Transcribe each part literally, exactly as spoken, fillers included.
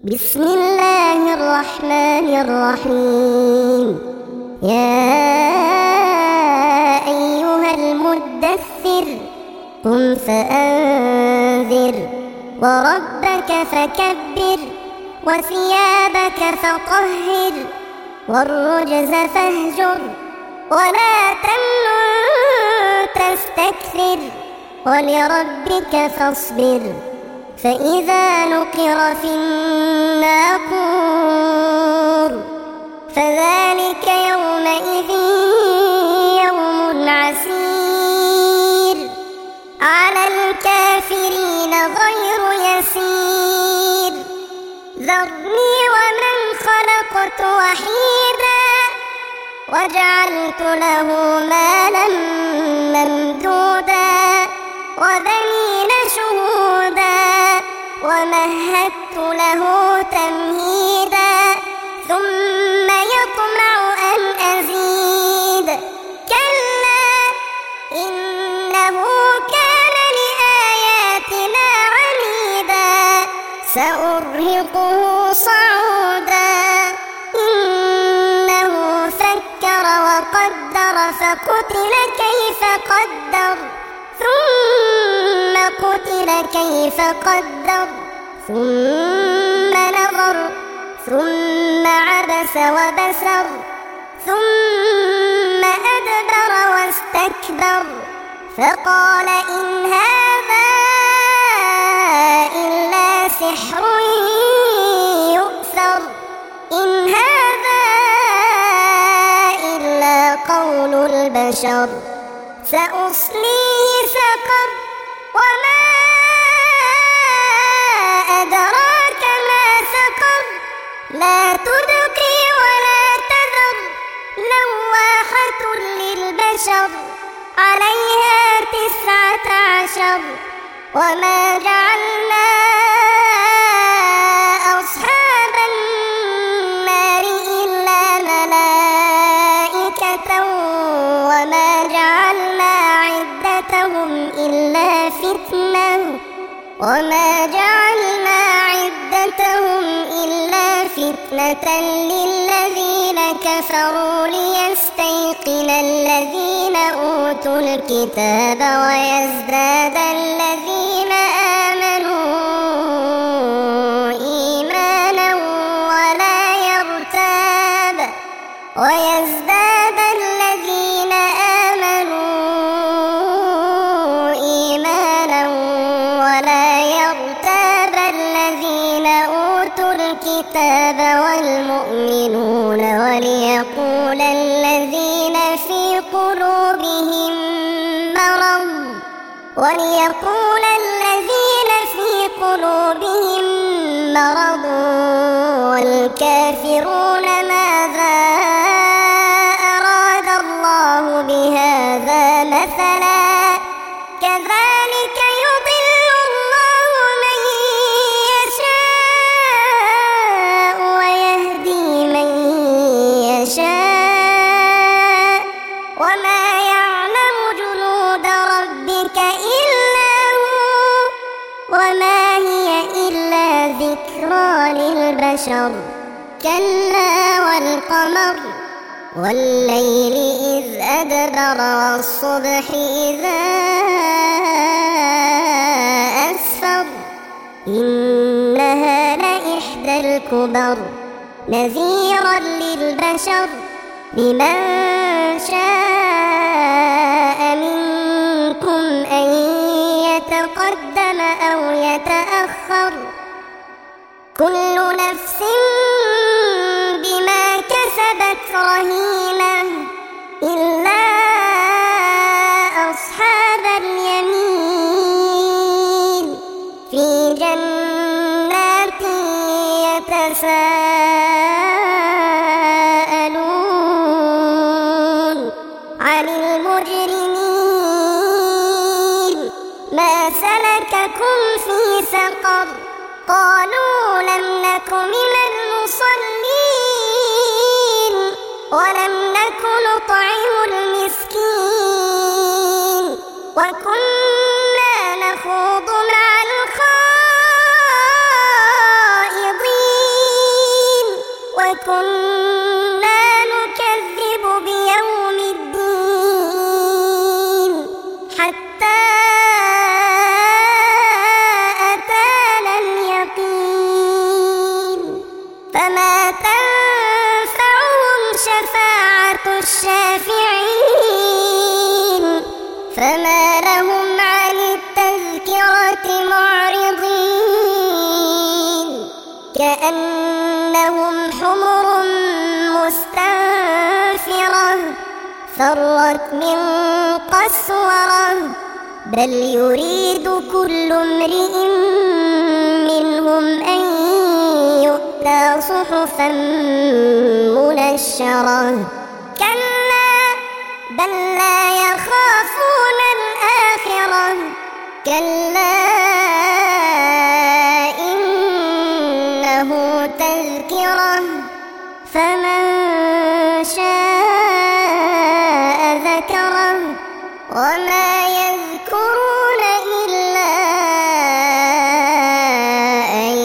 بسم الله الرحمن الرحيم. يا أيها المدثر قم فأنذر وربك فكبر وثيابك فطهر والرجز فاهجر ولا تمنن تستكثر ولربك فاصبر فإذا نقر في الناقور فذلك يومئذ يوم عسير على الكافرين غير يسير. ذرني ومن خلقت وحيدا وجعلت له مالا ممدودا وبنين شهودا ومهدت له تمهيدا ثم يطمع أن أزيد كلا إنه كان لآياتنا عنيدا سأرهقه صعودا إنه فكر وقدر فقتل كيف قدر ثم قتل كيف قدر ثم نظر ثم عبس وبسر ثم أدبر واستكبر فقال إن هذا إلا سحر يؤثر إن هذا إلا قول البشر سأصليه سقر وما أدراك ما سقر لا تبقي ولا تذر لواحة للبشر عليها تسعة عشر وما جعلنا أصحاب النار إلا ملائكة وما جعلنا عدتهم إلا فتنة وما جعلنا عدتهم إلا فتنة للذين كفروا ليستيقن الذين أوتوا الكتاب ويزداد الذين آمنوا إيمانا ولا يرتاب ويزداد الذين آمنوا إيمانا ولا يرتاب الذين أوتوا الكتاب والمؤمنون وليقول الذين في قلوبهم مرض وليقول الذين في قلوبهم مرض والكافرون ماذا أراد الله بهذا مثلا كذلك يضل الله من يشاء ويهدي من يشاء وما يعلم جنود ربك إلا هو وما هي إلا ذكرى للبشر كلا والقمر والليل إذ أدبر والصبح إذا أسفر إنها لإحدى الكبر نذيرا للبشر لمن شاء منكم أن يتقدم أو يتأخر كل نفس بما كسبت رهينة إلا أصحاب اليمين في جنات يتساءلون عن المجرمين ما سلككم في سقر قالوا لم نك من المصلين ولم نك نطعم المسكين وكنا نخوض مع الخائضين وكنا نكذب بيوم الدين حتى أتانا اليقين فما تنفعهم شفاعة الشافعين فما لهم عن التذكرة معرضين كأنهم حمر مستنفرة فرت من قسورة بل يريد كل امرئ منهم أن يؤتى صحفا منشرة كلا بل لا يخافون الآخرة كلا إنه تذكرة فمن شاء ذكره وما يذكرون إلا أن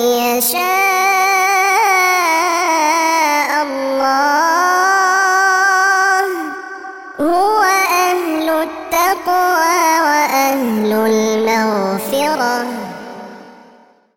يشاء الله هو أهل التقوى وأهل